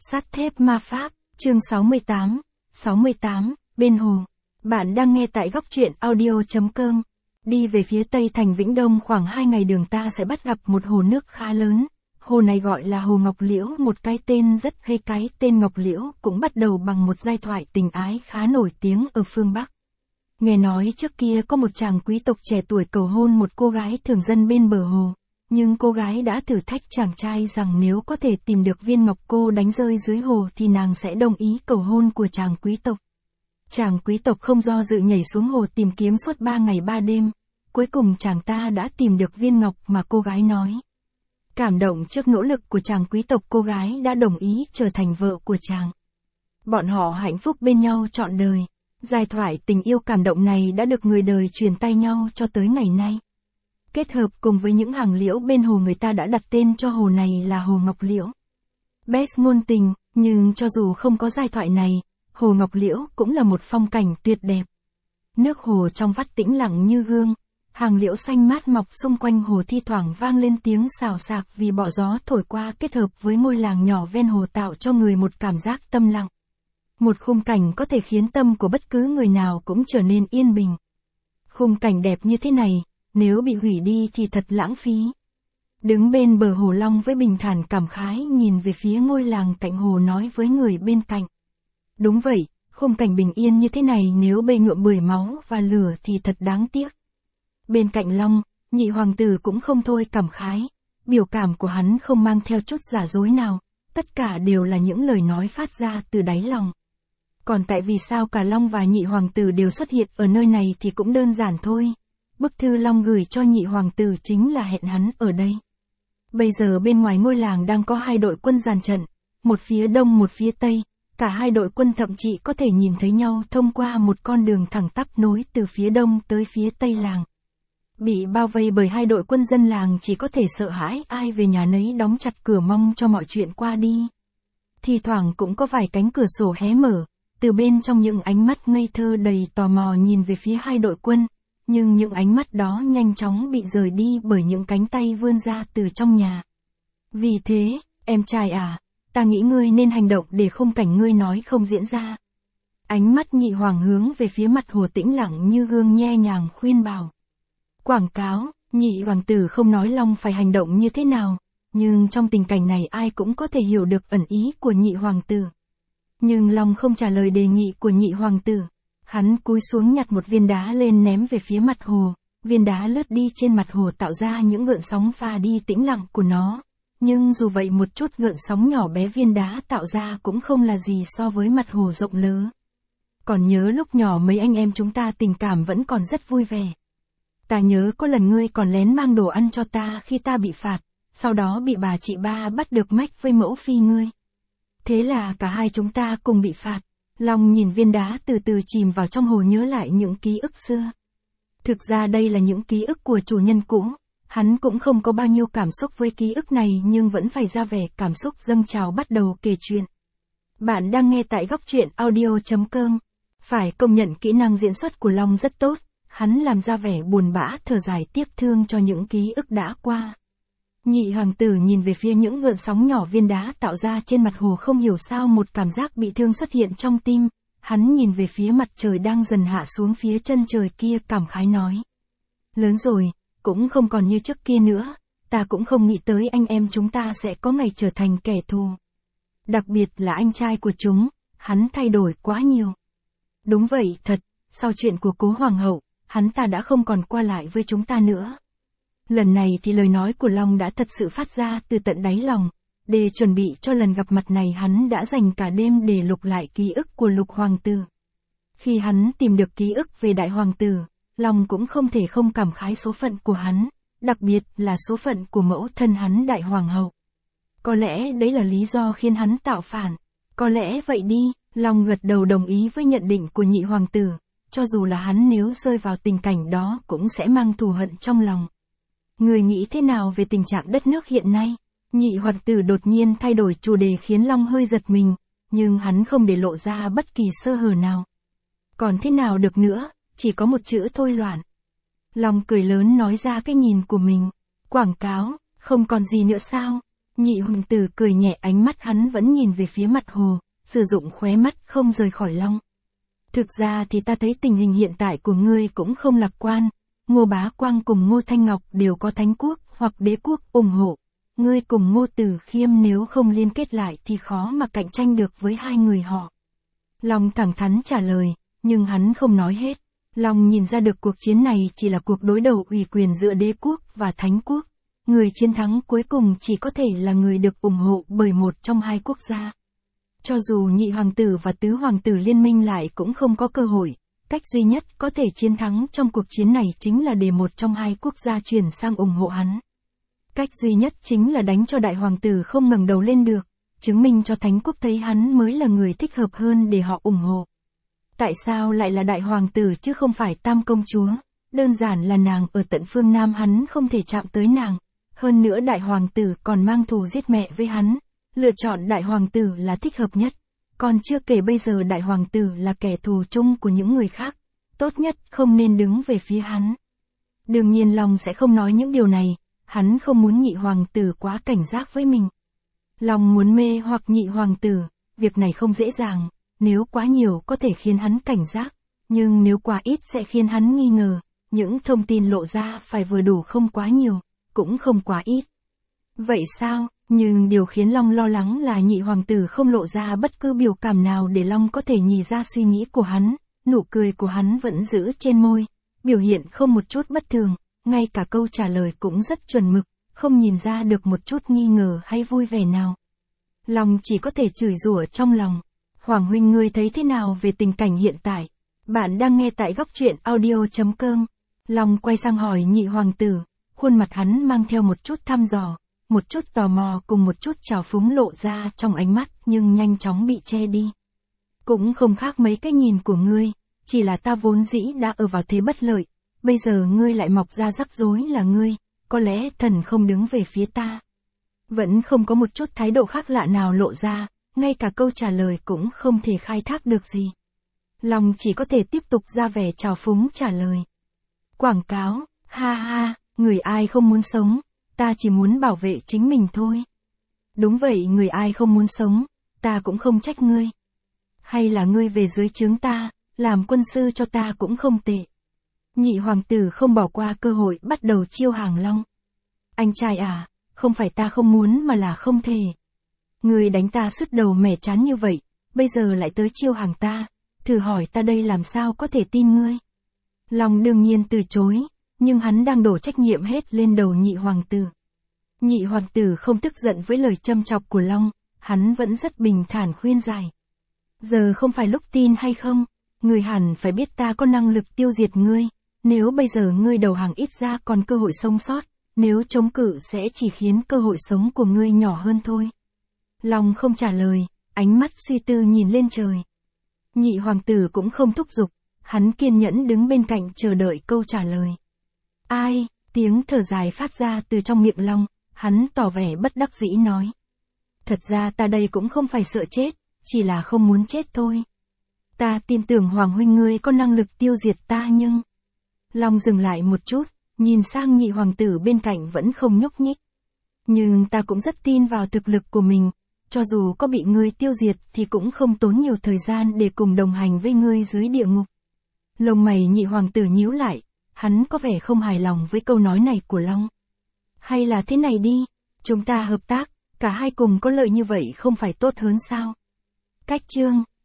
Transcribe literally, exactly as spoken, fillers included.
Sắt thép ma pháp, chương sáu mươi tám, sáu mươi tám, bên hồ. Bạn đang nghe tại góc truyện audio.com. Đi về phía tây thành Vĩnh Đông khoảng hai ngày đường ta sẽ bắt gặp một hồ nước khá lớn. Hồ này gọi là Hồ Ngọc Liễu, một cái tên rất hay. Cái tên Ngọc Liễu cũng bắt đầu bằng một giai thoại tình ái khá nổi tiếng ở phương Bắc. Nghe nói trước kia có một chàng quý tộc trẻ tuổi cầu hôn một cô gái thường dân bên bờ hồ. Nhưng cô gái đã thử thách chàng trai rằng nếu có thể tìm được viên ngọc cô đánh rơi dưới hồ thì nàng sẽ đồng ý cầu hôn của chàng quý tộc. Chàng quý tộc không do dự nhảy xuống hồ tìm kiếm suốt ba ngày ba đêm. Cuối cùng chàng ta đã tìm được viên ngọc mà cô gái nói. Cảm động trước nỗ lực của chàng quý tộc, cô gái đã đồng ý trở thành vợ của chàng. Bọn họ hạnh phúc bên nhau trọn đời. Giai thoại tình yêu cảm động này đã được người đời truyền tay nhau cho tới ngày nay. Kết hợp cùng với những hàng liễu bên hồ, người ta đã đặt tên cho hồ này là Hồ Ngọc Liễu. Best ngôn tình, nhưng cho dù không có giai thoại này, Hồ Ngọc Liễu cũng là một phong cảnh tuyệt đẹp. Nước hồ trong vắt tĩnh lặng như gương, hàng liễu xanh mát mọc xung quanh hồ, thi thoảng vang lên tiếng xào xạc vì bọ gió thổi qua, kết hợp với ngôi làng nhỏ ven hồ tạo cho người một cảm giác tâm lặng. Một khung cảnh có thể khiến tâm của bất cứ người nào cũng trở nên yên bình. Khung cảnh đẹp như thế này, nếu bị hủy đi thì thật lãng phí. Đứng bên bờ hồ, Long với bình thản cảm khái nhìn về phía ngôi làng cạnh hồ nói với người bên cạnh. Đúng vậy, khung cảnh bình yên như thế này nếu被nhuộm bởi máu và lửa thì thật đáng tiếc. Bên cạnh Long, nhị hoàng tử cũng không thôi cảm khái. Biểu cảm của hắn không mang theo chút giả dối nào, tất cả đều là những lời nói phát ra từ đáy lòng. Còn tại vì sao cả Long và nhị hoàng tử đều xuất hiện ở nơi này thì cũng đơn giản thôi. Bức thư Long gửi cho nhị hoàng tử chính là hẹn hắn ở đây. Bây giờ bên ngoài ngôi làng đang có hai đội quân dàn trận, một phía đông một phía tây, cả hai đội quân thậm chí có thể nhìn thấy nhau thông qua một con đường thẳng tắp nối từ phía đông tới phía tây làng. Bị bao vây bởi hai đội quân, dân làng chỉ có thể sợ hãi ai về nhà nấy đóng chặt cửa mong cho mọi chuyện qua đi. Thì thoảng cũng có vài cánh cửa sổ hé mở, từ bên trong những ánh mắt ngây thơ đầy tò mò nhìn về phía hai đội quân. Nhưng những ánh mắt đó nhanh chóng bị rời đi bởi những cánh tay vươn ra từ trong nhà. Vì thế, em trai à, ta nghĩ ngươi nên hành động để khung cảnh ngươi nói không diễn ra. Ánh mắt nhị hoàng hướng về phía mặt hồ tĩnh lặng như gương nhẹ nhàng khuyên bảo. Quảng cáo, nhị hoàng tử không nói Long phải hành động như thế nào, nhưng trong tình cảnh này ai cũng có thể hiểu được ẩn ý của nhị hoàng tử. Nhưng Long không trả lời đề nghị của nhị hoàng tử. Hắn cúi xuống nhặt một viên đá lên ném về phía mặt hồ, viên đá lướt đi trên mặt hồ tạo ra những gợn sóng pha đi tĩnh lặng của nó. Nhưng dù vậy một chút gợn sóng nhỏ bé viên đá tạo ra cũng không là gì so với mặt hồ rộng lớn. Còn nhớ lúc nhỏ mấy anh em chúng ta tình cảm vẫn còn rất vui vẻ. Ta nhớ có lần ngươi còn lén mang đồ ăn cho ta khi ta bị phạt, sau đó bị bà chị ba bắt được mách với mẫu phi ngươi. Thế là cả hai chúng ta cùng bị phạt. Long nhìn viên đá từ từ chìm vào trong hồ, nhớ lại những ký ức xưa. Thực ra đây là những ký ức của chủ nhân cũ, hắn cũng không có bao nhiêu cảm xúc với ký ức này nhưng vẫn phải ra vẻ cảm xúc dâng trào bắt đầu kể chuyện. Bạn đang nghe tại góc truyện audio.com. Phải công nhận kỹ năng diễn xuất của Long rất tốt, hắn làm ra vẻ buồn bã thở dài tiếc thương cho những ký ức đã qua. Nhị hoàng tử nhìn về phía những gợn sóng nhỏ viên đá tạo ra trên mặt hồ, không hiểu sao một cảm giác bị thương xuất hiện trong tim. Hắn nhìn về phía mặt trời đang dần hạ xuống phía chân trời kia, cảm khái nói. Lớn rồi, cũng không còn như trước kia nữa, ta cũng không nghĩ tới anh em chúng ta sẽ có ngày trở thành kẻ thù. Đặc biệt là anh trai của chúng, hắn thay đổi quá nhiều. Đúng vậy thật, sau chuyện của cố hoàng hậu, hắn ta đã không còn qua lại với chúng ta nữa. Lần này thì lời nói của Long đã thật sự phát ra từ tận đáy lòng. Để chuẩn bị cho lần gặp mặt này, hắn đã dành cả đêm để lục lại ký ức của lục hoàng tử. Khi hắn tìm được ký ức về đại hoàng tử, Long cũng không thể không cảm khái số phận của hắn, đặc biệt là số phận của mẫu thân hắn đại hoàng hậu. Có lẽ đấy là lý do khiến hắn tạo phản. Có lẽ vậy đi, Long gật đầu đồng ý với nhận định của nhị hoàng tử. Cho dù là hắn nếu rơi vào tình cảnh đó cũng sẽ mang thù hận trong lòng. Người nghĩ thế nào về tình trạng đất nước hiện nay? Nhị hoàng tử đột nhiên thay đổi chủ đề khiến Long hơi giật mình, nhưng hắn không để lộ ra bất kỳ sơ hở nào. Còn thế nào được nữa, chỉ có một chữ thôi, loạn. Long cười lớn nói ra cái nhìn của mình. Quảng cáo, không còn gì nữa sao? Nhị hoàng tử cười nhẹ, ánh mắt hắn vẫn nhìn về phía mặt hồ, sử dụng khóe mắt không rời khỏi Long. Thực ra thì ta thấy tình hình hiện tại của ngươi cũng không lạc quan, Ngô Bá Quang cùng Ngô Thanh Ngọc đều có thánh quốc hoặc đế quốc ủng hộ. Ngươi cùng Ngô Tử Khiêm nếu không liên kết lại thì khó mà cạnh tranh được với hai người họ. Long thẳng thắn trả lời, nhưng hắn không nói hết. Long nhìn ra được cuộc chiến này chỉ là cuộc đối đầu ủy quyền giữa đế quốc và thánh quốc. Người chiến thắng cuối cùng chỉ có thể là người được ủng hộ bởi một trong hai quốc gia. Cho dù nhị hoàng tử và tứ hoàng tử liên minh lại cũng không có cơ hội. Cách duy nhất có thể chiến thắng trong cuộc chiến này chính là để một trong hai quốc gia chuyển sang ủng hộ hắn. Cách duy nhất chính là đánh cho đại hoàng tử không ngẩng đầu lên được, chứng minh cho thánh quốc thấy hắn mới là người thích hợp hơn để họ ủng hộ. Tại sao lại là đại hoàng tử chứ không phải tam công chúa? Đơn giản là nàng ở tận phương Nam, hắn không thể chạm tới nàng. Hơn nữa đại hoàng tử còn mang thù giết mẹ với hắn. Lựa chọn đại hoàng tử là thích hợp nhất. Còn chưa kể bây giờ đại hoàng tử là kẻ thù chung của những người khác. Tốt nhất không nên đứng về phía hắn. Đương nhiên Long sẽ không nói những điều này. Hắn không muốn nhị hoàng tử quá cảnh giác với mình. Long muốn mê hoặc nhị hoàng tử. Việc này không dễ dàng. Nếu quá nhiều có thể khiến hắn cảnh giác. Nhưng nếu quá ít sẽ khiến hắn nghi ngờ. Những thông tin lộ ra phải vừa đủ, không quá nhiều, cũng không quá ít. Vậy sao? Nhưng điều khiến Long lo lắng là nhị hoàng tử không lộ ra bất cứ biểu cảm nào để Long có thể nhìn ra suy nghĩ của hắn. Nụ cười của hắn vẫn giữ trên môi, biểu hiện không một chút bất thường, ngay cả câu trả lời cũng rất chuẩn mực, không nhìn ra được một chút nghi ngờ hay vui vẻ nào. Long chỉ có thể chửi rủa trong lòng. Hoàng huynh, ngươi thấy thế nào về tình cảnh hiện tại? Bạn đang nghe tại góc truyện audio chấm com. Long quay sang hỏi nhị hoàng tử, khuôn mặt hắn mang theo một chút thăm dò, một chút tò mò cùng một chút trào phúng lộ ra trong ánh mắt nhưng nhanh chóng bị che đi. Cũng không khác mấy cái nhìn của ngươi, chỉ là ta vốn dĩ đã ở vào thế bất lợi, bây giờ ngươi lại mọc ra rắc rối là ngươi, có lẽ thần không đứng về phía ta. Vẫn không có một chút thái độ khác lạ nào lộ ra, ngay cả câu trả lời cũng không thể khai thác được gì. Long chỉ có thể tiếp tục ra vẻ trào phúng trả lời. Quảng cáo, ha ha, người ai không muốn sống, ta chỉ muốn bảo vệ chính mình thôi. Đúng vậy, người ai không muốn sống, ta cũng không trách ngươi. Hay là ngươi về dưới trướng ta, làm quân sư cho ta cũng không tệ. Nhị hoàng tử không bỏ qua cơ hội bắt đầu chiêu hàng Long. Anh trai à, không phải ta không muốn mà là không thể. Ngươi đánh ta sứt đầu mẻ chán như vậy, bây giờ lại tới chiêu hàng ta, thử hỏi ta đây làm sao có thể tin ngươi. Long đương nhiên từ chối, nhưng hắn đang đổ trách nhiệm hết lên đầu nhị hoàng tử. Nhị hoàng tử không tức giận với lời châm chọc của Long, hắn vẫn rất bình thản khuyên giải. Giờ không phải lúc tin hay không, ngươi hẳn phải biết ta có năng lực tiêu diệt ngươi, nếu bây giờ ngươi đầu hàng ít ra còn cơ hội sống sót, nếu chống cự sẽ chỉ khiến cơ hội sống của ngươi nhỏ hơn thôi. Long không trả lời, ánh mắt suy tư nhìn lên trời. Nhị hoàng tử cũng không thúc giục, hắn kiên nhẫn đứng bên cạnh chờ đợi câu trả lời. Ai, tiếng thở dài phát ra từ trong miệng Long, hắn tỏ vẻ bất đắc dĩ nói. Thật ra ta đây cũng không phải sợ chết, chỉ là không muốn chết thôi. Ta tin tưởng Hoàng huynh ngươi có năng lực tiêu diệt ta nhưng... Long dừng lại một chút, nhìn sang nhị hoàng tử bên cạnh vẫn không nhúc nhích. Nhưng ta cũng rất tin vào thực lực của mình, cho dù có bị ngươi tiêu diệt thì cũng không tốn nhiều thời gian để cùng đồng hành với ngươi dưới địa ngục. Lông mày nhị hoàng tử nhíu lại, hắn có vẻ không hài lòng với câu nói này của Long. Hay là thế này đi, chúng ta hợp tác, cả hai cùng có lợi như vậy không phải tốt hơn sao? Cách chương